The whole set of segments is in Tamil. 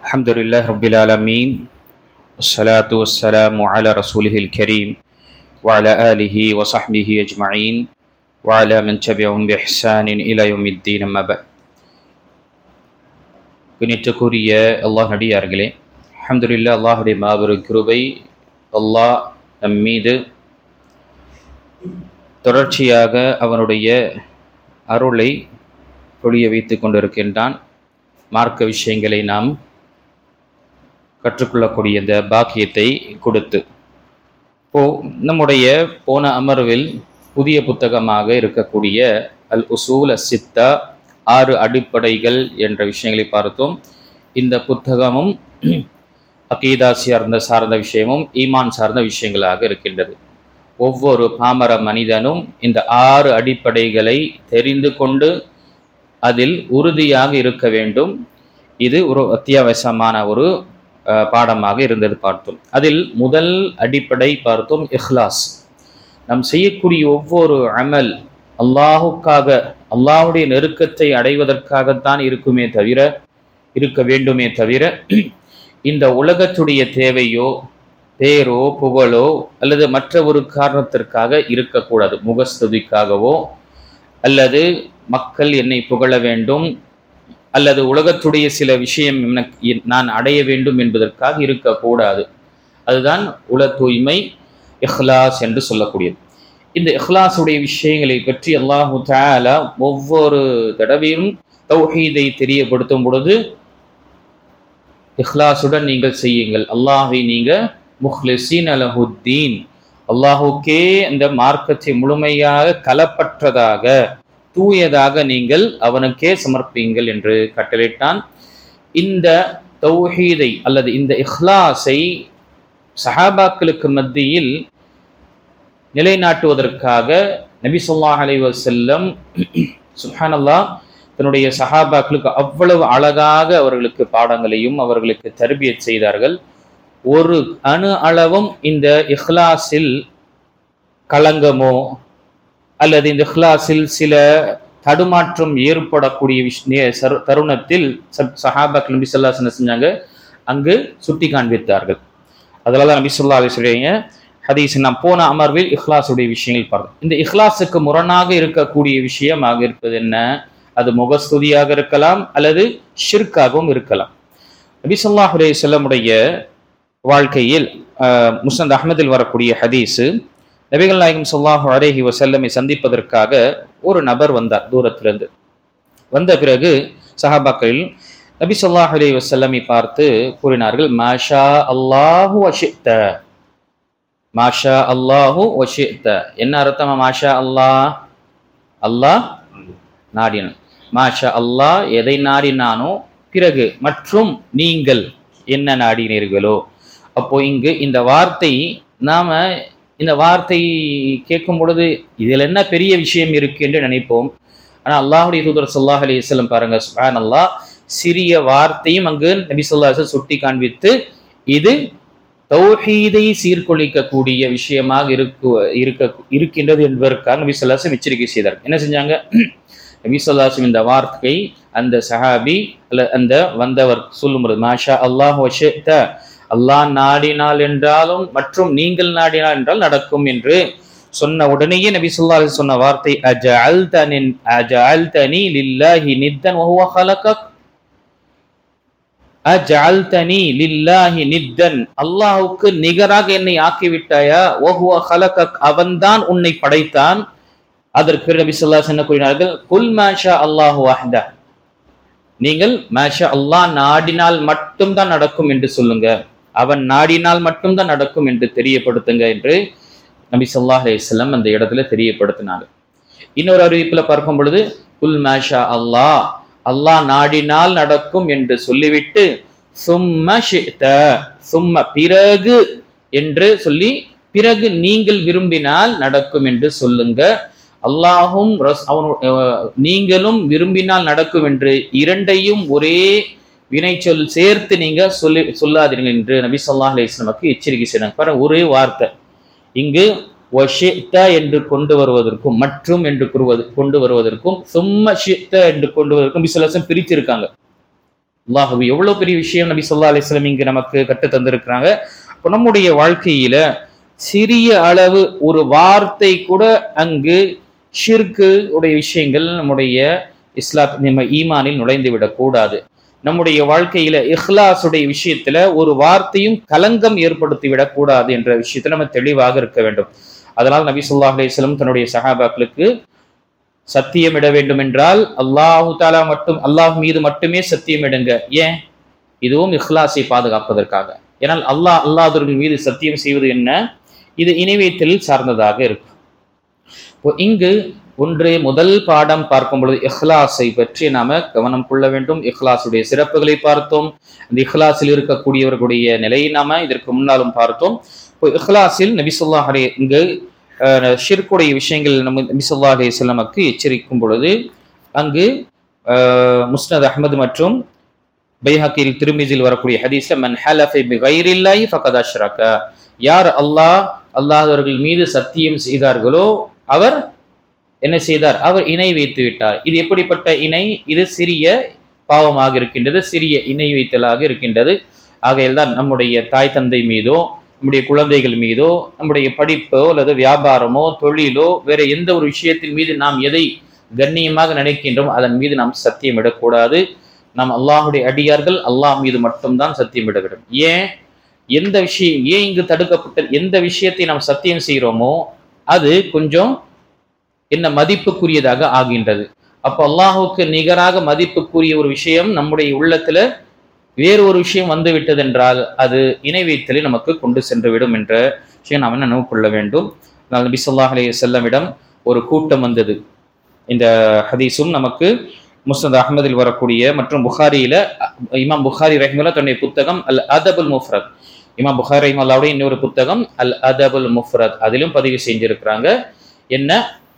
الحمد لله رب العالمين والصلاة والسلام على رسوله الكريم وعلى آله وصحبه أجمعين وعلى من تبعهم بإحسان إلى يوم الدين أما بعد. கணித்துக்குரிய அல்லாஹ் நடிகார்களே, அல்ஹம்துலில்லாஹ், அல்லாஹுடைய மாபெரும் கிருபை அல்லாஹ் நம் மீது தொடர்ச்சியாக அவனுடைய அருளை பொழிய வைத்து கொண்டிருக்கின்றான். மார்க்க விஷயங்களை நாம் கற்றுக்கொள்ளக்கூடிய இந்த பாக்கியத்தை கொடுத்து நம்முடைய போன அமர்வில் புதிய புத்தகமாக இருக்கக்கூடிய அல் உசூல் அஸ்ஸித்தா, 6 அடிப்படைகள் என்ற விஷயங்களை பார்த்தோம். இந்த புத்தகமும் அகீதா சார்ந்த விஷயமும் ஈமான் சார்ந்த விஷயங்களாக இருக்கின்றது. ஒவ்வொரு பாமர மனிதனும் இந்த 6 அடிப்படைகளை தெரிந்து கொண்டு அதில் உறுதியாக இருக்க வேண்டும். இது ஒரு அத்தியாவசியமான ஒரு பாடமாக இருந்தது பார்த்தோம். அதில் முதல் அடிப்படை பார்த்தோம் இஹ்லாஸ். நாம் செய்யக்கூடிய ஒவ்வொரு அமல் அல்லாஹுக்காக, அல்லாஹுடைய நெருக்கத்தை அடைவதற்காகத்தான் இருக்க வேண்டுமே தவிர இந்த உலகத்துடைய தேவையோ பேரோ புகழோ அல்லது மற்ற ஒரு காரணத்திற்காக இருக்கக்கூடாது. முகஸ்துதிக்காகவோ அல்லது மக்கள் என்னை புகழ வேண்டும் அல்லது உலகத்துடைய சில விஷயம் நான் அடைய வேண்டும் என்பதற்காக இருக்கக்கூடாது. அதுதான் உல தூய்மை, இஹ்லாஸ் என்று சொல்லக்கூடியது. இந்த இஹ்லாஸுடைய விஷயங்களை பற்றி அல்லாஹு தஆலா ஒவ்வொரு தடவையும் தௌஹீதை தெரியப்படுத்தும் பொழுது இஹ்லாஸுடன் நீங்கள் செய்யுங்கள், அல்லாஹை நீங்க முஹ்லிஸீன லஹுத்தீன், அல்லாஹுக்கே அந்த மார்க்கத்தை முழுமையாக கலப்பற்றதாக தூயதாக நீங்கள் அவனுக்கே சமர்ப்பீங்கள் என்று கட்டளையிட்டான். இந்த தௌஹீதை அல்லது இந்த இஹ்லாஸை சஹாபாக்களுக்கு மத்தியில் நிலைநாட்டுவதற்காக நபி ஸல்லல்லாஹு அலைஹி வஸல்லம் சுப்ஹானல்லாஹ் தன்னுடைய சஹாபாக்களுக்கு அவ்வளவு அழகாக அவர்களுக்கு பாடங்களையும் அவர்களுக்கு தர்பியத் செய்தார்கள். ஒரு அணு அளவும் இந்த இஹ்லாஸில் களங்கமோ அல்லது இந்த இஹ்லாஸில் சில தடுமாற்றம் ஏற்படக்கூடிய தருணத்தில் சஹாபாக்கள் நபி ஸல்லல்லாஹு அலைஹி வஸல்லம் செஞ்சாங்க, அங்கு சுட்டி காண்பித்தார்கள். அதனால தான் நபி ஸல்லல்லாஹு அலைஹி வஸல்லம் ஹதீஸ் நாம் போன அமர்வில் இஹ்லாஸுடைய விஷயங்கள் பார்த்தோம். இந்த இஹ்லாஸுக்கு முரணாக இருக்கக்கூடிய விஷயமாக இருப்பது என்ன? அது முகஸ்துதியாக இருக்கலாம் அல்லது ஷிர்காகவும் இருக்கலாம். நபி ஸல்லல்லாஹு அலைஹி வஸல்லமுடைய வாழ்க்கையில் முஸ்னத் அஹ்மதில் வரக்கூடிய ஹதீஸு, நபிகள் நாயகம் ஸல்லல்லாஹு அலைஹி வஸல்லமை சந்திப்பதற்காக ஒரு நபர் வந்தார். தூரத்திலிருந்து வந்த பிறகு சஹாபாக்கள் நபி ஸல்லல்லாஹு அலைஹி வஸல்லமை பார்த்து கூறினார்கள், மாஷா அல்லாஹு வஷித்த. மாஷா அல்லாஹு வஷித்த என்ன அர்த்தமா? மாஷா அல்லாஹ், அல்லாஹ் நாடினான். மாஷா அல்லாஹ் எதை நாடினானோ, பிறகு மற்றும் நீங்கள் என்ன நாடினீர்களோ. அப்போ இங்கு இந்த வார்த்தை, நாம இந்த வார்த்தை கேட்கும் பொழுது இதில் என்ன பெரிய விஷயம் இருக்கு என்று நினைப்போம். ஆனால் அல்லாஹுடைய தூதர் ஸல்லல்லாஹு அலைஹி வஸல்லம் பாருங்க, சுப்ஹானல்லாஹ், சிறிய வார்த்தையும் அங்கு நபி ஸல்லல்லாஹு அலைஹி வஸல்லம் சுட்டி காண்பித்து இது தௌஹீதை சீர்குலைக்கக்கூடிய விஷயமாக இருக்கின்றது என்பதற்காக நபி ஸல்லல்லாஹு அலைஹி வஸல்லம் எச்சரிக்கை செய்தார். என்ன செஞ்சாங்க? நபி ஸல்லல்லாஹு அலைஹி வஸல்லம் இந்த வார்த்தை அந்த சஹாபி அல்ல அந்த வந்தவர் சொல்லும்போது மாஷா அல்லாஹ் வஷித்த, அல்லாஹ் நாடினால் என்றாலும் மற்றும் நீங்கள் நாடினால் என்றால் நடக்கும் என்று சொன்ன உடனேயே நபி ஸல்லல்லாஹு அலைஹி வஸல்லம் சொன்ன வார்த்தை அஜஅல்தனி லில்லாஹி நித்தன் வஹுவ ஹலகக். அஜஅல்தனி லில்லாஹி நித்தன், அல்லாஹ்வுக்கு நிகராக என்னை ஆக்கிவிட்டாயா? வஹுவ ஹலகக், அவன்தான் உன்னை படைத்தான். அதற்கு நபி ஸல்லல்லாஹு அலைஹி வஸல்லம் கூறினார்கள், குல் மாஷா அல்லாஹு வஹ்த, நீங்கள் மாஷா அல்லாஹ் நாடினால் மட்டும்தான் நடக்கும் என்று சொல்லுங்க, அவன் நாடினால் மட்டும்தான் நடக்கும் என்று தெரியப்படுத்துங்க என்று நபி ஸல்லல்லாஹு அலைஹி வஸல்லம் அந்த இடத்துல தெரியப்படுத்தினாங்க. இன்னொரு அறிவிப்புல பார்க்கும் பொழுது குல் மாஷா அல்லாஹ், அல்லாஹ் நாடினால் நடக்கும் என்று சொல்லிவிட்டு சும்ம ஷிஅத, சும்ம பிறகு என்று சொல்லி பிறகு நீங்கள் விரும்பினால் நடக்கும் என்று சொல்லுங்க. அல்லாஹும் நீங்களும் விரும்பினால் நடக்கும் என்று இரண்டையும் ஒரே வினைச்சொல் சேர்த்து நீங்க சொல்லாதீர்கள் என்று நபி ஸல்லல்லாஹு அலைஹி வஸல்லம் எச்சரிக்கை செய்தாங்க. பாருங்க, ஒரே வார்த்தை இங்கு வஷித்த என்று கொண்டு வருவதற்கும் மற்றும் என்று கொண்டு வருவதற்கும் சும்ம ஷித்த என்று கொண்டு வருவதற்கும் நபி ஸல்லல்லாஹு அலைஹி வஸல்லம் பிரித்திருக்காங்க. அல்லாஹ் எவ்வளவு பெரிய விஷயம் நபி ஸல்லல்லாஹு அலைஹி வஸல்லம் இங்கு நமக்கு கற்று தந்திருக்கிறாங்க. இப்போ நம்முடைய வாழ்க்கையில சிறிய அளவு ஒரு வார்த்தை கூட அங்கு ஷிர்கு உடைய விஷயங்கள் நம்முடைய நம்ம ஈமானில் நுழைந்து விடக்கூடாது. நம்முடைய வாழ்க்கையில இஹ்லாஸுடைய விஷயத்துல ஒரு வார்த்தையும் கலங்கம் ஏற்படுத்தி விடக்கூடாது என்ற விஷயத்துல நம்ம தெளிவாக இருக்க வேண்டும். அதனால் நபி ஸல்லல்லாஹு அலைஹி வஸல்லம் தன்னுடைய சஹாபாக்களுக்கு சத்தியமிட வேண்டும் என்றால் அல்லாஹ் மீது மட்டுமே சத்தியமிடுங்க. ஏன்? இதுவும் இஹ்லாஸை பாதுகாப்பதற்காக. ஏனால் அல்லாஹ்வின் மீது சத்தியம் செய்வது என்ன? இது இணைவேத்தலில் சார்ந்ததாக இருக்கும். இங்கு முதல் பாடம் பார்க்கும் பொழுது இஹ்லாஸை பற்றி நாம கவனம் கொள்ள வேண்டும். இஹ்லாஸுடைய சிறப்புகளை பார்த்தோம். இந்த இஹ்லாஸில் இருக்கக்கூடியவர்களுடைய நிலையை நாம இதற்கு முன்னாலும் பார்த்தோம். இப்போ இஹ்லாஸில் நபி ஸல்லல்லாஹு அலைஹி இங்கு ஷிர்குடைய விஷயங்கள் நபி ஸல்லல்லாஹு அலைஹி வஸல்லமுக்கு எச்சரிக்கும் பொழுது அங்கு முஸ்னத் அஹ்மது மற்றும் பைஹக்கியில் திருமிஸில் வரக்கூடிய ஹதீஸ்ல மன் ஹலஃப பிகைரில்லாஹி ஃபகத் அஷ்ரக, யார் அல்லாஹ்வர்கள் மீது சத்தியம் செய்தார்களோ அவர் என்ன செய்தார்? அவர் இணை வைத்து விட்டார். இது எப்படிப்பட்ட இணை? இது சிறிய பாவமாக இருக்கின்றது, சிறிய இணை வைத்தலாக இருக்கின்றது. ஆகையால் தான் நம்முடைய தாய் தந்தை மீதோ நம்முடைய குழந்தைகள் மீதோ நம்முடைய படிப்போ அல்லது வியாபாரமோ தொழிலோ வேற எந்த ஒரு விஷயத்தின் மீது நாம் எதை கண்ணியமாக நினைக்கின்றோம் அதன் மீது நாம் சத்தியம் இடக்கூடாது. நாம் அல்லாஹுடைய அடியார்கள், அல்லாஹ் மீது மட்டும்தான் சத்தியம் இட வேண்டும். ஏன் இங்கு தடுக்கப்பட்ட எந்த விஷயத்தை நாம் சத்தியம் செய்கிறோமோ அது கொஞ்சம் என்ன மதிப்புக்குரியதாக ஆகின்றது. அப்போ அல்லாஹுக்கு நிகராக மதிப்புக்குரிய ஒரு விஷயம் நம்முடைய உள்ளத்துல வேறு ஒரு விஷயம் வந்து விட்டது என்றால் அது இணை வைத்தலை நமக்கு கொண்டு சென்று விடும் என்ற விஷயம் நாம் நினைவு கொள்ள வேண்டும். நபி ஸல்லல்லாஹு அலைஹி வஸல்லமிடம் ஒரு கூட்டம் வந்தது. இந்த ஹதீஸும் நமக்கு முஸ்னத் அஹ்மதில் வரக்கூடிய மற்றும் புகாரியில இமாம் புகாரி ரஹிமஹுல்லாஹ் தன்னுடைய புத்தகம் அல் அதபுல் முஃப்ரத், இமாம் புகாரி ரஹிமஹுல்லாஹ்வுடைய இன்னொரு புத்தகம் அல் அதபுல் முஃப்ரத், அதிலும் பதிவு செஞ்சிருக்கிறாங்க. என்ன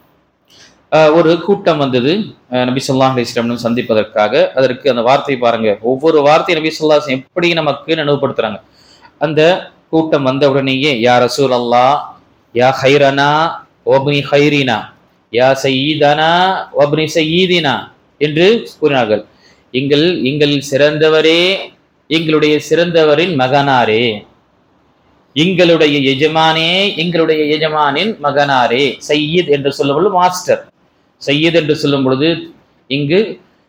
ஒரு கூட்டம் வந்தது நபி ஸல்லல்லாஹு அலைஹி வஸல்லம் சந்திப்பதற்காக. அதற்கு அந்த வார்த்தை பாருங்க, ஒவ்வொரு வார்த்தை நபி ஸல்லல்லாஹு அலைஹி வஸல்லம் எப்படி நமக்கு நினைவுபடுத்துறாங்க. அந்த கூட்டம் வந்த உடனேயே யா ரசூலல்லாஹ், யா ஹைரனா வப்னி ஹைரினா, யா சய்யிதனா வப்னி சய்யிதினா என்று கூறினார்கள். எங்களில் சிறந்தவரே, எங்களுடைய சிறந்தவரின் மகனாரே, எங்களுடைய எஜமானே, எங்களுடைய எஜமானின் மகனாரே. சையீத் என்று சொல்லும் பொழுது மாஸ்டர், சையீத் என்று சொல்லும் பொழுது இங்கு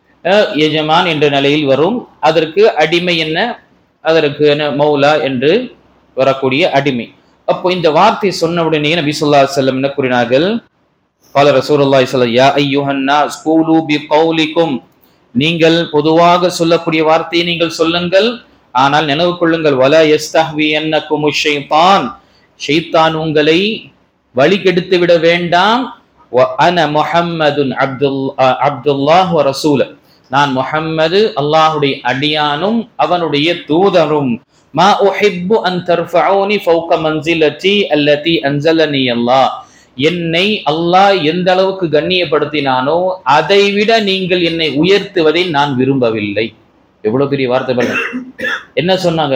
எஜமான் என்ற நிலையில் வரும். அதற்கு அடிமை என்ன? அதற்கு மௌலா என்று வரக்கூடிய அடிமை. அப்போ இந்த வார்த்தை சொன்ன உடனே நபி ஸல்லல்லாஹு அலைஹி வஸல்லம் என்ன கூறினார்கள்? قال رسول الله صلى الله عليه وسلم يا ايها الناس قولوا بقولكم, நீங்கள் பொதுவாக சொல்லக்கூடிய வார்த்தையை நீங்கள் சொல்லுங்கள், ஆனால் நினைவு கொள்ளுங்கள் வலா யஸ்தஹ்வியன்னகும் ஷைத்தான், ஷைத்தான் உங்களை வழி கெடுத்து விட வேண்டாம். வ அன முஹம்மதுன் அப்துல்லாஹ் வ ரசூல, நான் முஹம்மது அல்லாஹ்வுடைய அடியானும் அவனுடைய தூதரும். மா உஹிப்பு அன் தர்ஃபஊனி ஃபௌக மன்சிலதி அல்லதி அன்ஸலனி அல்லாஹ், என்னை அல்லாஹ் எந்த அளவுக்கு கண்ணியப்படுத்தினானோ அதை விட நீங்கள் என்னை உயர்த்துவதை நான் விரும்பவில்லை. எவ்வளவு பெரிய வார்த்தை பாருங்க. என்ன சொன்னாங்க?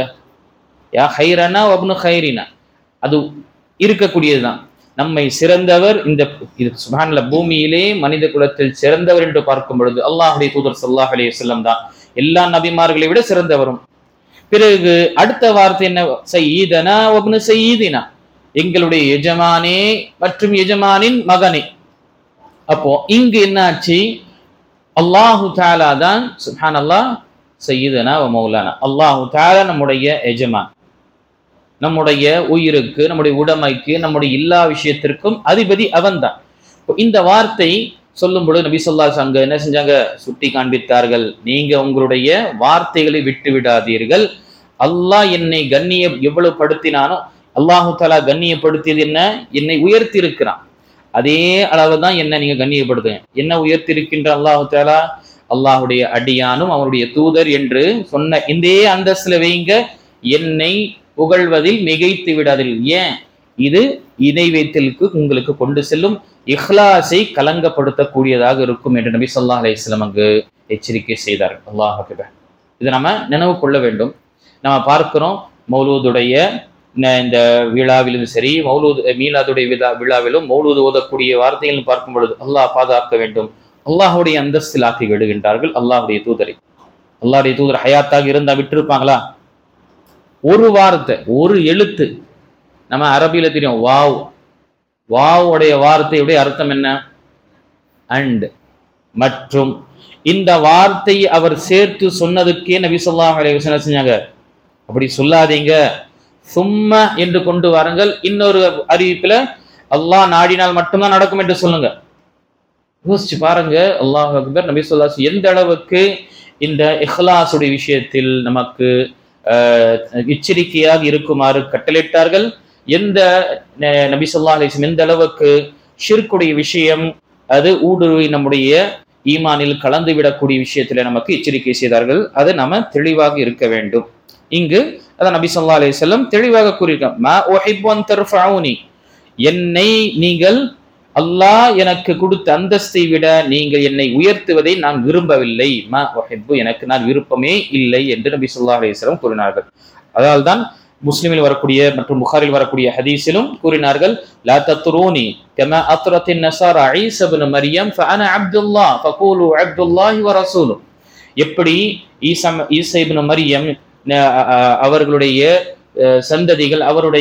யா ஹைரனா வப்னு ஹைரினா, அது இருக்கக்கூடியதுதான். நம்மை சிறந்தவர், இது சுப்ஹானல்லாஹ், பூமியிலே மனித குலத்தில் சிறந்தவர் என்று பார்க்கும் பொழுது அல்லாஹ்வுடைய தூதர் ஸல்லல்லாஹு அலைஹி வஸல்லம் தான் எல்லா நபிமார்களை விட சிறந்தவரும். பிறகு அடுத்த வார்த்தை என்ன? சய்யிதனா வப்னு சய்யிதினா, எங்களுடைய எஜமானே மற்றும் எஜமானின் மகனே. அப்போ இங்கு என்னாச்சு? அல்லாஹு தஆலா தான் சுப்ஹானல்லாஹ் சய்யிதனா வ மௌலானா, அல்லாஹு தஆலா நம்முடைய எஜமான், நம்முடைய உயிருக்கு, நம்முடைய உடைமைக்கு, நம்முடைய எல்லா விஷயத்திற்கும் அதிபதி அவன்தான். இந்த வார்த்தை சொல்லும் பொழுது நபி ஸல்லல்லாஹு அலைஹி வஸல்லம் என்ன செஞ்சாங்க? சுட்டி காண்பித்தார்கள், நீங்க உங்களுடைய வார்த்தைகளை விட்டு விடாதீர்கள். அல்லாஹ் என்னை எவ்வளவு படுத்தினானோ, அல்லாஹு தஆலா கண்ணியப்படுத்தியது என்ன? என்னை உயர்த்தி இருக்கிறான். அதே அளவு தான் என்ன நீங்க கண்ணியப்படுத்துங்க. என்ன உயர்த்தி இருக்கின்ற அல்லாஹு தஆலா? அல்லாஹுடைய அடியானும் அவருடைய தூதர் என்று சொன்ன இந்த அந்தஸ்துல வைங்க, என்னை புகழ்வதில் மிகைத்து விடாதீர்கள். ஏன்? இது இணை வைத்தலுக்கு உங்களுக்கு கொண்டு செல்லும், இஹ்லாஸை கலங்கப்படுத்தக்கூடியதாக இருக்கும் என்று நபி ஸல்லல்லாஹு அலைஹி வஸல்லம் அங்கு எச்சரிக்கை செய்தார்கள். அல்லாஹ் அக்பர். இதை நம்ம நினைவு கொள்ள வேண்டும். நம்ம பார்க்கிறோம் மௌலூதுடைய இந்த விழாவிலும் சரி, மீலாதுடைய விழாவிலும் மௌலூது ஓதக்கூடிய வார்த்தைகள் பார்க்கும் பொழுது அல்லாஹ் பாதுகாக்க வேண்டும், அல்லாஹுடைய அந்தஸ்தில் ஆக்கி விடுகின்றார்கள் அல்லாஹுடைய தூதரை. அல்லாஹ்வுடைய தூதர் ஹயாத்தாக இருந்தா விட்டுருப்பாங்களா? ஒரு வார்த்தை, ஒரு எழுத்து. நம்ம அரபியில தெரியும் வாவ். வாவுடைய வார்த்தையுடைய அர்த்தம் என்ன? அண்ட், மற்றும். இந்த வார்த்தையை அவர் சேர்த்து சொன்னதுக்கே நபி ஸல்லல்லாஹு அலைஹி வஸல்லம் செஞ்சாங்க, அப்படி சொல்லாதீங்க, சும்மா என்று கொண்டு வாருங்கள். இன்னொரு அறிவிப்புல அல்லாஹ் நாடினால் மட்டும்தான் நடக்கும் என்று சொல்லுங்க. யோசிச்சு பாருங்க. அல்லாஹ் அக்பர். நபி ஸல்லல்லாஹு அலைஹி வஸல்லம் எந்த அளவுக்கு இந்த இஹ்லாஸுடைய விஷயத்தில் நமக்கு எச்சரிக்கையாக இருக்குமாறு கட்டளையிட்டார்கள். எந்த நபி ஸல்லல்லாஹு அலைஹி வஸல்லம் எந்த அளவுக்கு ஷிர்க்குடைய விஷயம் அது ஊடுருவி நம்முடைய ஈமானில் கலந்து விடக்கூடிய விஷயத்துல நமக்கு எச்சரிக்கை செய்தார்கள். அது நம்ம தெளிவாக இருக்க வேண்டும். இங்கு அதான் நபி ஸல்லல்லாஹு அலைஹி வஸல்லம் தெளிவாக கூறியிருக்காங்க, மா உஹிப்பு அன் தர்ஃபஊனி, என்னை நீங்கள் அல்லாஹ் எனக்கு கொடுத்த அந்தஸ்தை விட நீங்கள் என்னை உயர்த்துவதை நான் விரும்பவில்லை. மா உஹிப்பு, எனக்கு நான் விருப்பமே இல்லை என்று நபி ஸல்லல்லாஹு அலைஹி வஸல்லம் கூறினார்கள். அதனால்தான் முஸ்லிமில் வரக்கூடிய மற்றும் புகாரில் வரக்கூடிய ஹதீஸிலும் கூறினார்கள், லா தத்ரூனி கமா அத்ரத்தின் நஸாரா ஈஸா இப்னு மரியம் ஃபஅனா அப்துல்லாஹ் ஃபகூலு அப்துல்லாஹி வ ரசூலு. எப்படி ஈஸா இப்னு மரியம் அவர்களுடைய சந்ததிகள்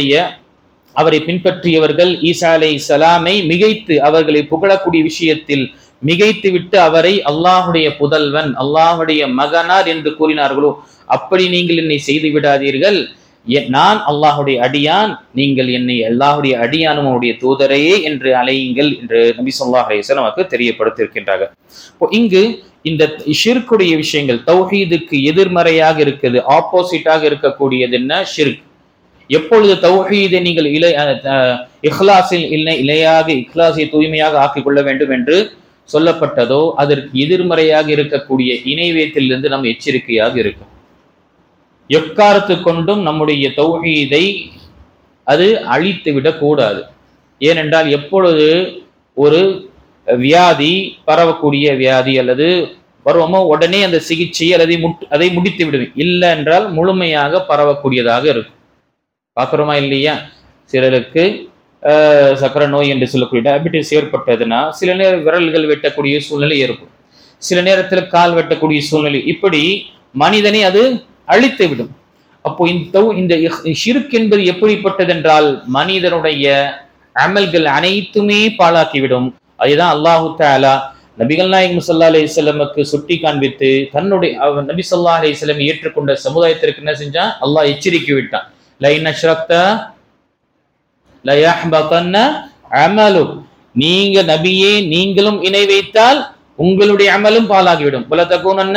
அவரை பின்பற்றியவர்கள் ஈசா அலைஹிஸ்ஸலாமை மிகைத்து அவர்களை புகழக்கூடிய விஷயத்தில் மிகைத்து விட்டு அவரை அல்லாஹுடைய புதல்வன், அல்லாஹுடைய மகனார் என்று கூறினார்களோ, அப்படி நீங்கள் என்னை செய்து விடாதீர்கள். நான் அல்லாஹுடைய அடியான், நீங்கள் என்னை அல்லாஹுடைய அடியானும் அவருடைய தூதரையே என்று அழையுங்கள் என்று நபி ஸல்லல்லாஹு அலைஹி வஸல்லம் நமக்கு தெரியப்படுத்தியிருக்கின்றார்கள். இங்கு இந்த ஷிர்க்குடைய விஷயங்கள் தௌஹீதுக்கு எதிர்மறையாக இருக்குது, ஆப்போசிட்டாக இருக்கக்கூடியது என்ன? ஷிர்க். எப்பொழுது தௌஹீதை நீங்கள் இஹ்லாஸில் இணையாக இஹ்லாஸை தூய்மையாக ஆக்கிக் கொள்ள வேண்டும் என்று சொல்லப்பட்டதோ, அதற்கு எதிர்மறையாக இருக்கக்கூடிய இணைவேத்திலிருந்து நாம் எச்சரிக்கையாக இருக்கும். எக்காரத்து கொண்டும் நம்முடைய தௌஹீதை அது அழித்து விடக்கூடாது. ஏனென்றால் எப்பொழுது ஒரு வியாதி, பரவக்கூடிய வியாதி அல்லது வருவமோ, உடனே அந்த சிகிச்சை அல்லது அதை முடித்து விடுவேன், இல்லை என்றால் முழுமையாக பரவக்கூடியதாக இருக்கும். பார்க்குறோமா இல்லையா? சிலருக்கு சக்கரை நோய் என்று சொல்லக்கூடிய டயபிட்டிஸ் ஏற்பட்டதுன்னா சில நேரம் விரல்கள் வெட்டக்கூடிய சூழ்நிலை ஏற்படும், சில நேரத்தில் கால் வெட்டக்கூடிய சூழ்நிலை, இப்படி மனிதனை அது அழித்து விடும். அப்போ இந்த ஷிர்க் என்பது எப்படிப்பட்டது என்றால் மனிதனுடைய அமல்கள் அனைத்துமே பாழாக்கிவிடும். அதுதான் அல்லாஹு தஆலா நபிகள் நாயகம் ஸல்லல்லாஹு அலைஹி வஸல்லமுக்கு சுட்டி காண்பித்து தன்னுடைய நபி ஸல்லல்லாஹு அலைஹி வஸல்லம் ஏற்றுக்கொண்ட சமுதாயத்திற்கு என்ன செஞ்சான்? அல்லாஹ் எச்சரிக்கை விட்டான், லைன் அஷ்ரக்த லயஹ்பதன்ன அமலுக், நீங்க நபியே நீங்களும் இணை வைத்தால் உங்களுடைய அமலும் பாழாகிவிடும். வல தகுனன்ன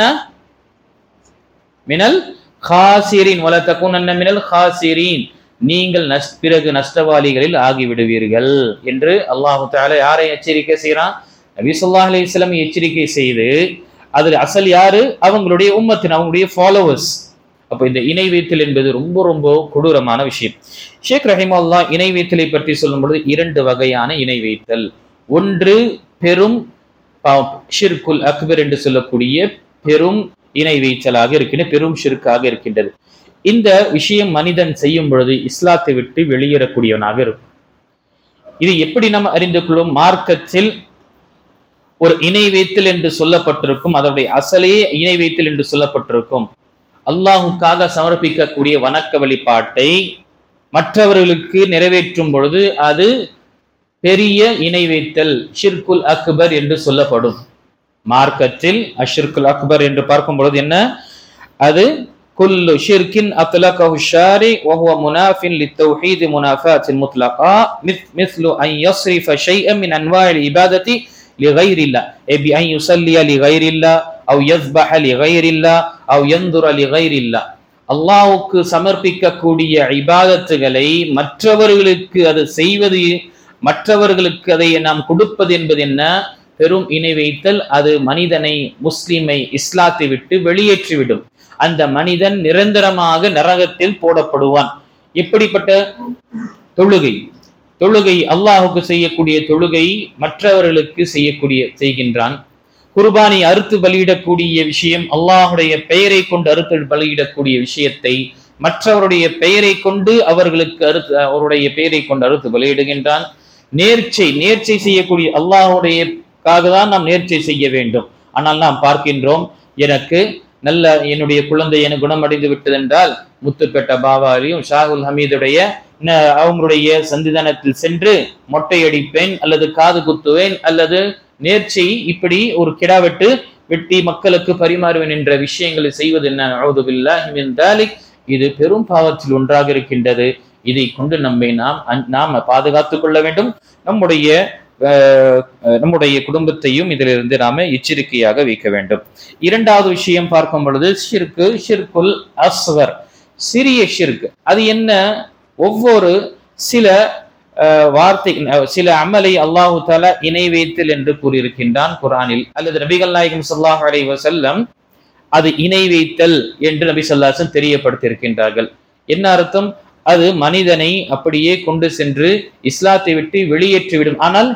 மினல் காசிரின், வல தகுனன்ன மினல் காசிரின், நீங்கள் பிறகு நஷ்டவாளிகளில் ஆகிவிடுவீர்கள் என்று அல்லாஹு தஆலா யாரை எச்சரிக்கை செய்யறான்? நபி ஸல்லல்லாஹு அலைஹி வஸல்லம் எச்சரிக்கை செய்து, அதில் அசல் யாரு? அவங்களுடைய உம்மத்தின், அவங்களுடைய ஃபாலோவர்ஸ். அப்போ இந்த இணை வைத்தல் என்பது ரொம்ப ரொம்ப கொடூரமான விஷயம். ஷேக் ரஹிமஹுல்லாஹ் இணை வைத்தலை பற்றி சொல்லும் பொழுது இரண்டு வகையான இணை வைத்தல். ஒன்று பெரும் ஷிர்குல் அக்பர் என்று சொல்லக்கூடிய பெரும் இணை வைத்தலாக இருக்கின்றது, பெரும் ஷிர்காக இருக்கின்றது. இந்த விஷயம் மனிதன் செய்யும் பொழுது இஸ்லாத்தை விட்டு வெளியேறக்கூடியவனாக இருக்கும். இது எப்படி நம்ம அறிந்து கொள்ளும்? மார்க்கத்தில் ஒரு இணை வைத்தல் என்று சொல்லப்பட்டிருக்கும், அதனுடைய அசலே இணை வைத்தல் என்று சொல்லப்பட்டிருக்கும். அல்லாஹுக்காக சமர்ப்பிக்கக்கூடிய வணக்க வழிபாட்டை மற்றவர்களுக்கு நிறைவேற்றும் பொழுது அது பெரிய இணை வைத்தல், ஷிர்குல் அக்பர் என்று சொல்லப்படும். மார்க்கத்தில் அஷ்ஷிர்குல் அக்பர் என்று பார்க்கும் பொழுது என்ன? அது குல்லு ஷிர்கின் அத்லகஹு ஷாரி வஹுவ முனாஃபின் லித்தௌஹீத் முனாஃபாத்தின் முத்லகா மிஸ்லு அன் யஸ்ரிஃப ஷைஅன் மின் அன்வாஇல் இபாதத்தி லிகைரில்லாஹ் பி அன் யுஸல்லிய லிகைரில்லாஹ் அவ் யஸ்பஹ லிகைரில்லாஹ் அவ் யன்துர லிகைரில்லாஹ். அல்லாஹ்வுக்கு சமர்ப்பிக்கக்கூடிய இபாதத்துகளை மற்றவர்களுக்கு அது செய்வது, மற்றவர்களுக்கு அதை நாம் கொடுப்பது என்பது என்ன? பெரும் இணை வைத்தல். அது மனிதனை, முஸ்லிமை இஸ்லாத்தை விட்டு வெளியேற்றிவிடும். அந்த மனிதன் நிரந்தரமாக நரகத்தில் போடப்படுவான். எப்படிப்பட்ட தொழுகை அல்லாஹுக்கு செய்யக்கூடிய தொழுகை மற்றவர்களுக்கு செய்கின்றான். குர்பானி அறுத்து பலியிடக்கூடிய விஷயம், அல்லாஹுடைய பெயரை கொண்டு அறுத்து பலியிடக்கூடிய விஷயத்தை மற்றவருடைய பெயரை கொண்டு அவருடைய பெயரை கொண்டு அறுத்து பலியிடுகின்றான். நேர்ச்சை செய்யக்கூடிய அல்லாஹுடைய தான் நாம் நேர்ச்சை செய்ய வேண்டும். ஆனால் நாம் பார்க்கின்றோம், எனக்கு நல்ல என்னுடைய குழந்தை என குணமடைந்து விட்டது என்றால் முத்துப்பேட்ட பாபாவையும் ஷாகுல் ஹமீதுடைய அவங்களுடைய சந்திதானத்தில் சென்று மொட்டை அடிப்பேன் அல்லது காது குத்துவேன் அல்லது நேர்ச்சி இப்படி ஒரு கிடா வெட்டி மக்களுக்கு பரிமாறுவேன் என்ற விஷயங்களை செய்வது என்ன? அஊது பில்லாஹி மின் தாலிக். இது பெரும் பாவத்தில் ஒன்றாக இருக்கின்றது. இதை கொண்டு நாம் பாதுகாத்துக் கொள்ள வேண்டும். நம்முடைய குடும்பத்தையும் இதிலிருந்து நாம எச்சரிக்கையாக வைக்க வேண்டும். இரண்டாவது விஷயம் பார்க்கும் பொழுது ஷிர்குல் அஸ்வர், சிறிய ஷிர்க். அது என்ன? ஒவ்வொரு சில வார்த்தை சில அமலை அல்லாஹு தஆலா இணை வைத்தல் என்று கூறியிருக்கின்றான் குர்ஆனில், அல்லது நபிகள் நாயகம் ஸல்லல்லாஹு அலைஹி வஸல்லம் அது இணை வைத்தல் என்று நபி ஸல்லல்லாஹு அலைஹி வஸல்லம் தெரியப்படுத்தியிருக்கின்றார்கள். என்ன அர்த்தம்? அது மனிதனை அப்படியே கொண்டு சென்று இஸ்லாத்தை விட்டு வெளியேற்றிவிடும். ஆனால்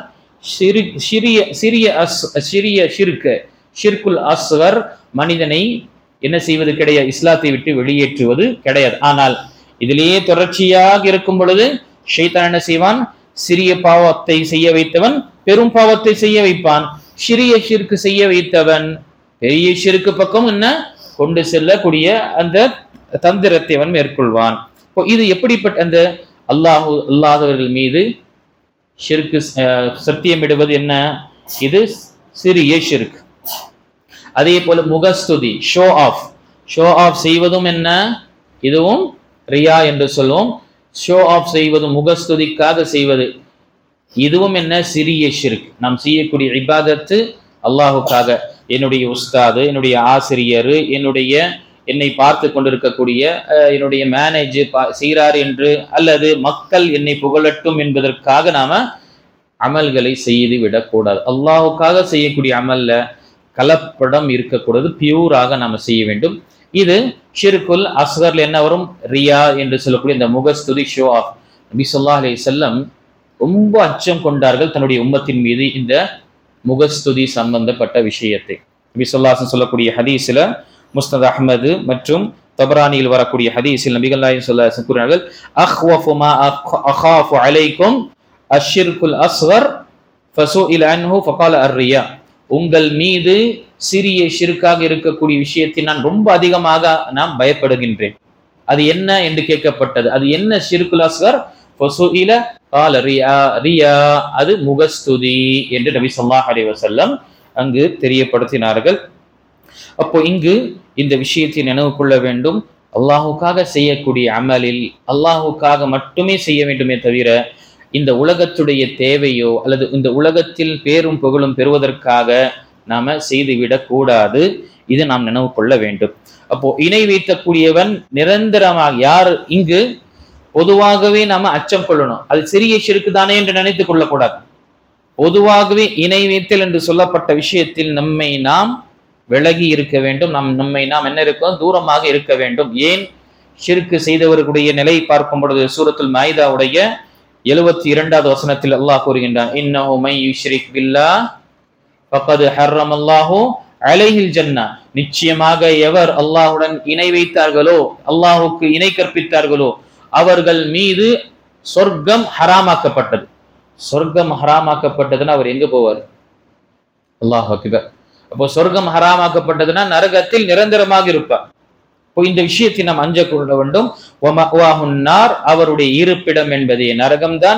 சிறிய ஷிர்குல் அஸ்வர் மனிதனை என்ன செய்வது கிடையாது, இஸ்லாத்தை விட்டு வெளியேற்றுவது கிடையாது. ஆனால் இதிலேயே தொடர்ச்சியாக இருக்கும் பொழுது ஷைத்தான் என்ன செய்வான்? சிறிய பாவத்தை செய்ய வைத்தவன் பெரும் பாவத்தை செய்ய வைப்பான். சிறிய ஷிர்க் செய்ய வைத்தவன் பெரிய ஷிர்க்கு பக்கம் என்ன கொண்டு செல்லக்கூடிய அந்த தந்திரத்தை அவன் மேற்கொள்வான். இது எப்படிப்பட்ட அந்த அல்லாஹ்வர்கள் மீது ஷிர்க் சத்தியமிடுவது என்ன? இது சிறிய ஷிர்க். அதே போல முகஸ்துதி, ஷோ ஆஃப் செய்வதும் என்ன? இதுவும் ரியா என்று சொல்லுவோம். ஷோ ஆஃப் செய்வது, முகஸ்துதிக்காக செய்வது, இதுவும் என்ன? சிறிய ஷிர்க். நாம் செய்யக்கூடிய இபாதத்து அல்லாஹுக்காக, என்னுடைய உஸ்தாது, என்னுடைய ஆசிரியர், என்னை பார்த்து கொண்டிருக்கக்கூடிய என்னுடைய மேனேஜர் செய்கிறார் என்று, அல்லது மக்கள் என்னை புகழட்டும் என்பதற்காக நாம அமல்களை செய்து விடக்கூடாது. அல்லாஹுக்காக செய்யக்கூடிய அமல்ல கலப்படம் இருக்கக்கூடாது, பியூராக நாம செய்ய வேண்டும். இது ஷிர்குல் அஸ்கர்ல என்ன வரும்? ரியா என்று சொல்லக்கூடிய இந்த முகஸ்துதி, ஷோ ஆஃப். நபி ஸல்லல்லாஹு அலைஹி வஸல்லம் ரொம்ப அச்சம் கொண்டார்கள் தன்னுடைய உம்மத்தின் மீது இந்த முகஸ்துதி சம்பந்தப்பட்ட விஷயத்தை. நபி ஸல்லல்லாஹு அலைஹி வஸல்லம் சொல்லக்கூடிய ஹதீஸ்ல, முஸ்னத் அஹ்மது மற்றும் தபரானியில் வரக்கூடிய ஹதீஸில் நபிகள் நாயகம் ஸல்லல்லாஹு அலைஹி வஸல்லம் கூறினார்கள், அஹ்வஃபு மா அகாஃபு அலைக்கும் அஷ்ஷிர்குல் அஸ்கர் ஃபஸுஇல அன்ஹு ஃபகால அர்-ரியா. உங்கள் மீது சிறிய ஷிர்காக இருக்கக்கூடிய விஷயத்தை நான் ரொம்ப அதிகமாக பயப்படுகின்றேன். அது என்ன என்று கேட்கப்பட்டது. அது என்ன ஷிர்குல் அஸ்கர்? ஃபஸுஇல கால ரியா, அது முகஸ்துதி என்று நபி ஸல்லல்லாஹு அலைஹி வஸல்லம் அங்கு தெரியப்படுத்தினார்கள். அப்போ இங்கு இந்த விஷயத்தை நினைவு கொள்ள வேண்டும். அல்லாஹுக்காக செய்யக்கூடிய அமலில் அல்லாஹுக்காக மட்டுமே செய்ய வேண்டுமே தவிர இந்த உலகத்துடைய தேவையோ அல்லது இந்த உலகத்தில் பேரும் புகழும் பெறுவதற்காக நாம செய்துவிடக் கூடாது. இது நாம் நினைவு கொள்ள வேண்டும். அப்போ இணை வைக்கக்கூடியவன் நிரந்தரமாக யார்? இங்கு பொதுவாகவே நாம அச்சம் கொள்ளணும். அது சிறிய ஷிர்க் தானே என்று நினைத்துக் கொள்ளக்கூடாது. பொதுவாகவே இணை வைத்தல் என்று சொல்லப்பட்ட விஷயத்தில் நாம் விலகி இருக்க வேண்டும். நம்மை என்ன இருக்கோம்? தூரமாக இருக்க வேண்டும். ஏன்? ஷிர்க் செய்தவர்களுடைய நிலை பார்க்கும் பொழுது சூரத்துல் மாயிதாவுடைய 72வது வசனத்தில் அல்லாஹ் கூறுகின்றான், இன்னஹு மை யுஷ்ரிக் பில்லாஹ் ஃபகத் ஹர்ரமல்லாஹு அலைஹில் ஜன்னah. நிச்சயமாக எவர் அல்லாஹ்வுடன் இணை வைத்தார்களோ, அல்லாஹ்வுக்கு இணை கற்பித்தார்களோ, அவர்கள் மீது சொர்க்கம் ஹராமாக்கப்பட்டது. சொர்க்கம் ஹராமாக்கப்பட்டதுன்னா அவர் எங்க போவார்? அல்லாஹ் அக்பர். அப்போ சொர்க்கம் ஹராமாக்கப்பட்டதுன்னா நரகத்தில் நிரந்தரமாக இருப்பார். இப்போ இந்த விஷயத்தை நாம் அஞ்ச கொள்ள வேண்டும். அவருடைய இருப்பிடம் என்பதே நரகம்தான்.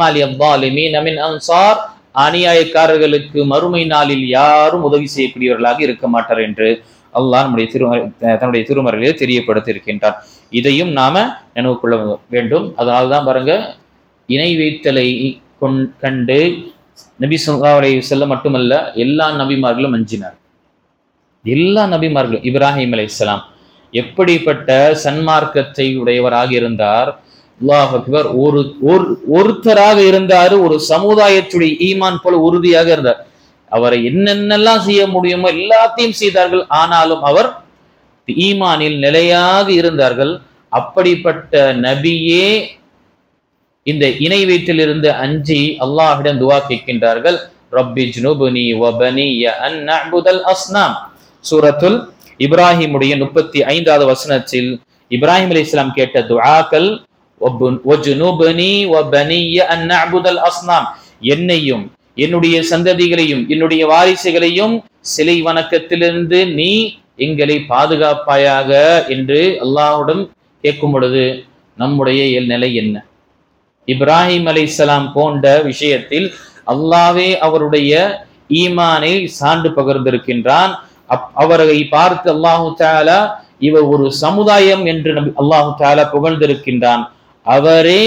அநியாயக்காரர்களுக்கு மறுமை நாளில் யாரும் உதவி செய்யக்கூடியவர்களாக இருக்க மாட்டார் என்று அல்லாஹ் தன்னுடைய திருமறையிலே தெரியப்படுத்தி இருக்கின்றார். இதையும் நாம நினைவு கொள்ள வேண்டும். அதனால்தான் பாருங்க, இணை வைத்தலை கண்டு நபி ஸல்லல்லாஹு அலைஹி வஸல்லம் மட்டுமல்ல, எல்லா நபிமார்களும் அஞ்சினார். எல்லா நபிமார்களும். இப்ராஹிம் அலைஹிஸ்ஸலாம் எப்படிப்பட்ட சன்மார்க்கத்தை உடையவராக இருந்தார்! அல்லாஹ் அக்பர். ஒருத்தராக இருந்தாரு, ஒரு சமுதாயத்துடைய ஈமான் போல உறுதியாக இருந்தார். அவரை என்னென்னலாம் செய்ய முடியுமோ எல்லாத்தையும் செய்தார்கள். ஆனாலும் அவர் ஈமானில் நிலையாக இருந்தார்கள். அப்படிப்பட்ட நபியே இந்த இணை வைத்திலிருந்து அஞ்சி அல்லாஹ்விடம் துஆ கேட்கின்றார்கள். ரப்பி ஜ்னுப்னி வ பனிய அன் நஅ்புதல் அஸ்னாம். சூரத்துல் இப்ராஹிமுடைய 35வது வசனத்தில் இப்ராஹிம் அலைஹிஸ்ஸலாம் கேட்ட துஆக்கள், வஜ்னுப்னி வ பனிய அன் நஅ்புதல் அஸ்னாம், என்னையும் என்னுடைய சந்ததிகளையும் என்னுடைய வாரிசுகளையும் சிலை வணக்கத்திலிருந்து நீ எங்களை பாதுகாப்பாயாக என்று அல்லாஹ்விடம் கேட்கும் பொழுது நம்முடைய நிலை என்ன? இப்ராஹிம் அலைஹிஸ்ஸலாம் போன்ற விஷயத்தில் அல்லாஹ்வே அவருடைய ஈமானை சான்று பகிர்ந்திருக்கின்றான். அவரை பார்த்து அல்லாஹு தஆலா இவர் ஒரு சமுதாயம் என்று அல்லாஹு தஆலா புகழ்ந்திருக்கின்றான். அவரே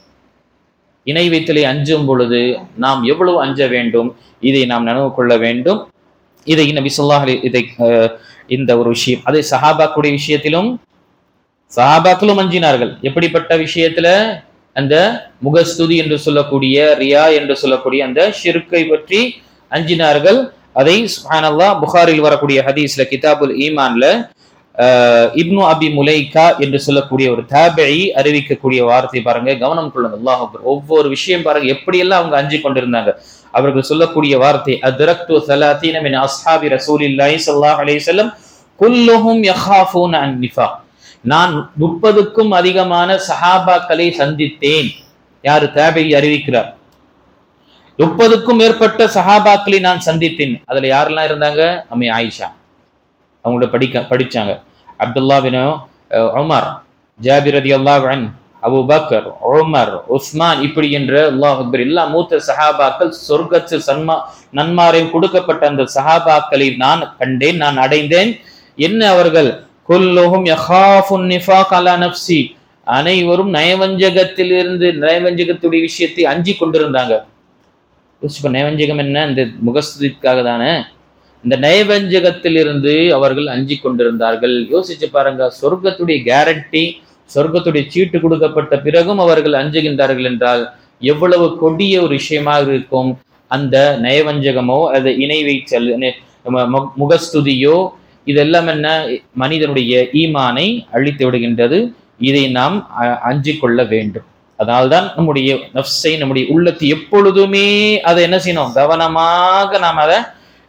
இணை வைத்தலை அஞ்சும் பொழுது நாம் எவ்வளவு அஞ்ச வேண்டும், இதை நாம் நினைவு கொள்ள வேண்டும். இதை நபி ஸல்லல்லாஹு அலைஹி இந்த ஒரு விஷயம். அதே சஹாபாக்களுடைய விஷயத்திலும் சஹாபாக்களும் அஞ்சினார்கள். எப்படிப்பட்ட விஷயத்துல? அந்த முகஸ்துதி என்று சொல்லக்கூடிய ரியா என்று சொல்லக்கூடிய அந்த ஷிர்கை பற்றி அஞ்சினார்கள். அதை சுப்ஹானல்லாஹ் புகாரில் வரக்கூடிய ஹதீஸ்ல கிதாபுல் ஈமான்ல இப்னு அபி முலைகா என்று சொல்லக்கூடிய ஒரு தாபிஈ அறிவிக்கக்கூடிய வார்த்தை பாருங்க, கவனம் கொள்ளுங்க. அல்லாஹ் அக்பர். ஒவ்வொரு விஷயம் பாருங்க எப்படியெல்லாம் அவங்க அஞ்சி கொண்டிருந்தாங்க. அவர்கள் சொல்லக்கூடிய வார்த்தை, அத்ரக்து 30 மின் அஸ்ஹாபி ரசூலில்லாஹி ஸல்லல்லாஹு அலைஹி வஸல்லம் குல்லுஹும் யகாஃபூன அன் நிஃபாக். நான் 30க்கும் அதிகமான சஹாபாக்களை சந்தித்தேன். யாரு? தாபிஈ அறிவிக்கிறார். 30க்கும் மேற்பட்ட சஹாபாக்களை நான் சந்தித்தேன். அதுல யாரெல்லாம் இருந்தாங்க? அம்மை ஆயிஷா, அவங்களோட படிச்சாங்க. அப்துல்லா பின் உமர், ஜாபிர் ரலியல்லாஹு அன்ஹு, அபூபக்கர், உமர், உஸ்மான், இப்படி என்ற அல்லாஹ் அக்பர் எல்லா மூத்த சஹாபாக்கள், சொர்க்கத்தில் நன்மாரை கொடுக்கப்பட்ட அந்த சஹாபாக்களை நான் கண்டேன், நான் அடைந்தேன். என்ன அவர்கள்? குல்லுஹும் யகாஃபுன் நிஃபாக் அலா நஃப்ஸி. அனைவரும் நயவஞ்சகத்திலிருந்து, நயவஞ்சகத்துடைய விஷயத்தை அஞ்சி கொண்டிருந்தாங்க. நயவஞ்சகம் என்ன? இந்த முகஸ்துதிக்காக தானே. இந்த நயவஞ்சகத்திலிருந்து அவர்கள் அஞ்சி கொண்டிருந்தார்கள். யோசிச்சு பாருங்க, சொர்க்கத்துடைய கேரண்டி, சொர்க்கத்துடைய சீட்டு கொடுக்கப்பட்ட பிறகும் அவர்கள் அஞ்சுகின்றார்கள் என்றால் எவ்வளவு கொடிய ஒரு விஷயமாக இருக்கும். அந்த நயவஞ்சகமோ அது இணை வைத்தல், முகஸ்துதியோ, இதெல்லாம் என்ன? மனிதனுடைய ஈமானை அழித்து விடுகின்றது. இதை நாம் அஞ்சி கொள்ள வேண்டும். அதனால்தான் நம்முடைய நஃப்ஸை, நம்முடைய உள்ளத்தை எப்பொழுதுமே அதை என்ன செய்யணும்? கவனமாக நாம் அதை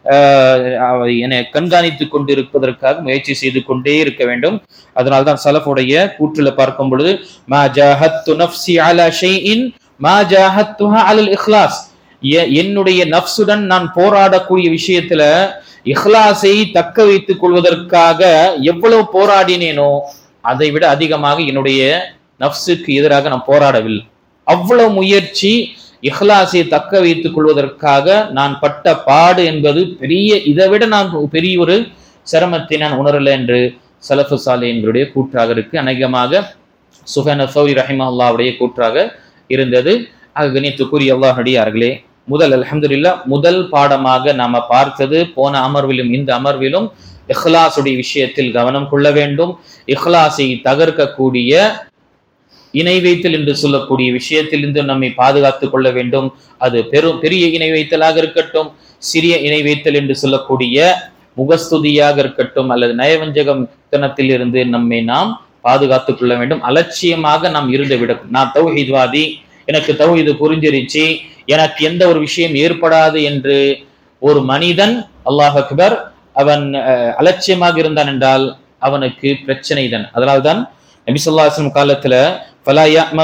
கண்காணித்து கொண்டு இருப்பதற்காக முயற்சி செய்து கொண்டே இருக்க வேண்டும். அதனால்தான் சலஃபுடைய கூற்றுல பார்க்கும் பொழுது, மா ஜாஹத்து நஃப்ஸி அலா ஷைஇன் மா ஜாஹத்துஹா அலல் இக்லாஸ். என்னுடைய நஃப்ஸுடன் நான் போராடக்கூடிய விஷயத்துல இஹ்லாஸை தக்க வைத்துக் கொள்வதற்காக எவ்வளவு போராடினேனோ அதை விட அதிகமாக என்னுடைய நஃப்ஸுக்கு எதிராக நான் போராடவில்லை. அவ்வளவு முயற்சி இஹ்லாஸை தக்க வைத்துக் கொள்வதற்காக நான் பட்ட பாடு என்பது பெரிய, இதை விட நான் பெரிய ஒரு சிரமத்தை நான் உணரல என்று சலஃபு சாலிஹீன்களுடைய கூற்றாக இருக்கு. அநேகமாக சுஃபியான் அஸ்-ஸௌரி ரஹிமஹுல்லாஹ்வுடைய கூற்றாக இருந்தது. கண்ணியத்துக்குரிய அல்லாஹ் அடியார்களே, அல்ஹம்துலில்லாஹ் முதல் பாடமாக நாம பார்த்தது போன அமர்விலும் இந்த அமர்விலும் இஹ்லாஸுடைய விஷயத்தில் கவனம் கொள்ள வேண்டும். இஹ்லாஸை தகர்க்கக்கூடிய இணை வைத்தல் என்று சொல்லக்கூடிய விஷயத்திலிருந்து நம்மை பாதுகாத்துக் கொள்ள வேண்டும். அது பெரிய இணை வைத்தலாக இருக்கட்டும், சிறிய இணை வைத்தல் என்று சொல்லக்கூடிய முகஸ்துதியாக இருக்கட்டும், அல்லது நயவஞ்சகத்தனத்தில் இருந்து நம்மை நாம் பாதுகாத்துக் கொள்ள வேண்டும். அலட்சியமாக நாம் இருந்து விட, நான் தௌஹீத்வாதி, எனக்கு தௌஹீது புரிஞ்சிருச்சு, எனக்கு எந்த ஒரு விஷயம் ஏற்படாது என்று ஒரு மனிதன், அல்லாஹ் அக்பர், அவன் அலட்சியமாக இருந்தான் என்றால் அவனுக்கு பிரச்சனை தான். அதனால்தான் நபி ஸல்லல்லாஹு அலைஹி வஸல்லம் காலத்துல ஃபலா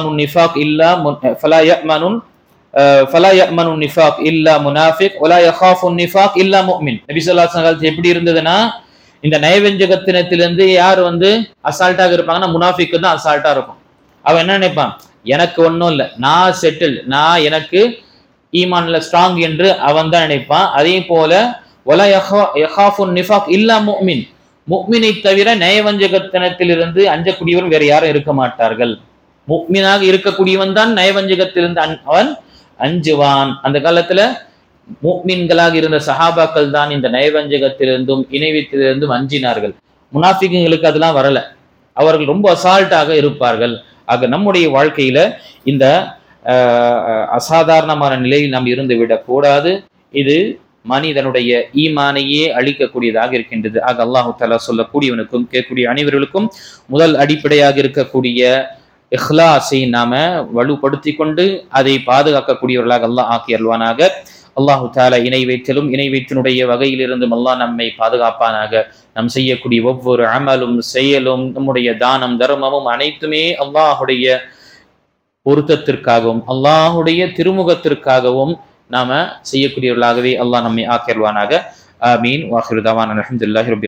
யஅமனு நிஃபாக் இல்லா முனாஃபிக் வலா யகாஃபு நிஃபாக் இல்லா முஃமின். நபி ஸல்லல்லாஹு அலைஹி வஸல்லம் எப்படி இருந்ததுன்னா, இந்த நயவஞ்சகத்தினத்திலிருந்து யார் அசால்ட்டாக இருப்பாங்கன்னா முனாஃபிக் தான் அசால்ட்டா இருக்கும். அவன் என்ன நினைப்பான்? எனக்கு ஒன்றும் இல்லை, நான் செட்டில், நான் எனக்கு ஈமான்ல ஸ்ட்ராங் என்று அவன் தான் நினைப்பான். அதே போல வலா யகாஃபு நிஃபாக் இல்லா முஃமின், முஃமினை தவிர நயவஞ்சகத்தனத்திலிருந்து அஞ்சக்கூடியவன் வேற யாரும் இருக்க மாட்டார்கள். முஃமினாக இருக்கக்கூடியவன் தான் நயவஞ்சகத்திலிருந்து அவன் அஞ்சுவான். அந்த காலத்துல முஃமின்களாக இருந்த சஹாபாக்கள் தான் இந்த நயவஞ்சகத்திலிருந்தும் இணைவத்திலிருந்தும் அஞ்சினார்கள். முனாஃபிக்குங்களுக்கு அதெல்லாம் வரல, அவர்கள் ரொம்ப அசால்ட்டாக இருப்பார்கள். ஆக நம்முடைய வாழ்க்கையில இந்த அசாதாரணமான நிலையில் நாம் இருந்து விடக்கூடாது. இது மனிதனுடைய ஈமானையே அழிக்கக்கூடியதாக இருக்கின்றது. ஆக அல்லாஹு தஆலா சொல்லக்கூடியவனுக்கும் கேட்கக்கூடிய அனைவர்களுக்கும் முதல் அடிப்படையாக இருக்கக்கூடிய இஹ்லாஸை நாம வலுப்படுத்தி கொண்டு அதை பாதுகாக்கக்கூடியவர்களாக அல்லாஹ் ஆக்கி அருள்வானாக. அல்லாஹு தஆலா இணை வைத்தலும் இணை வைத்தினுடைய வகையிலிருந்தும் அல்லாஹ் நம்மை பாதுகாப்பானாக. நாம் செய்யக்கூடிய ஒவ்வொரு அமலும் செயலும், நம்முடைய தானம் தர்மமும் அனைத்துமே அல்லாஹுடைய பொருத்தத்திற்காகவும் அல்லாஹுடைய திருமுகத்திற்காகவும் நாம செய்யக்கூடியவர்களாகவே அல்லாஹ் நம்மை ஆக்கியல்வானாக. ஆமீன். வாஹிரு தவானா அல்ஹம்துலில்லாஹி ரப்பில்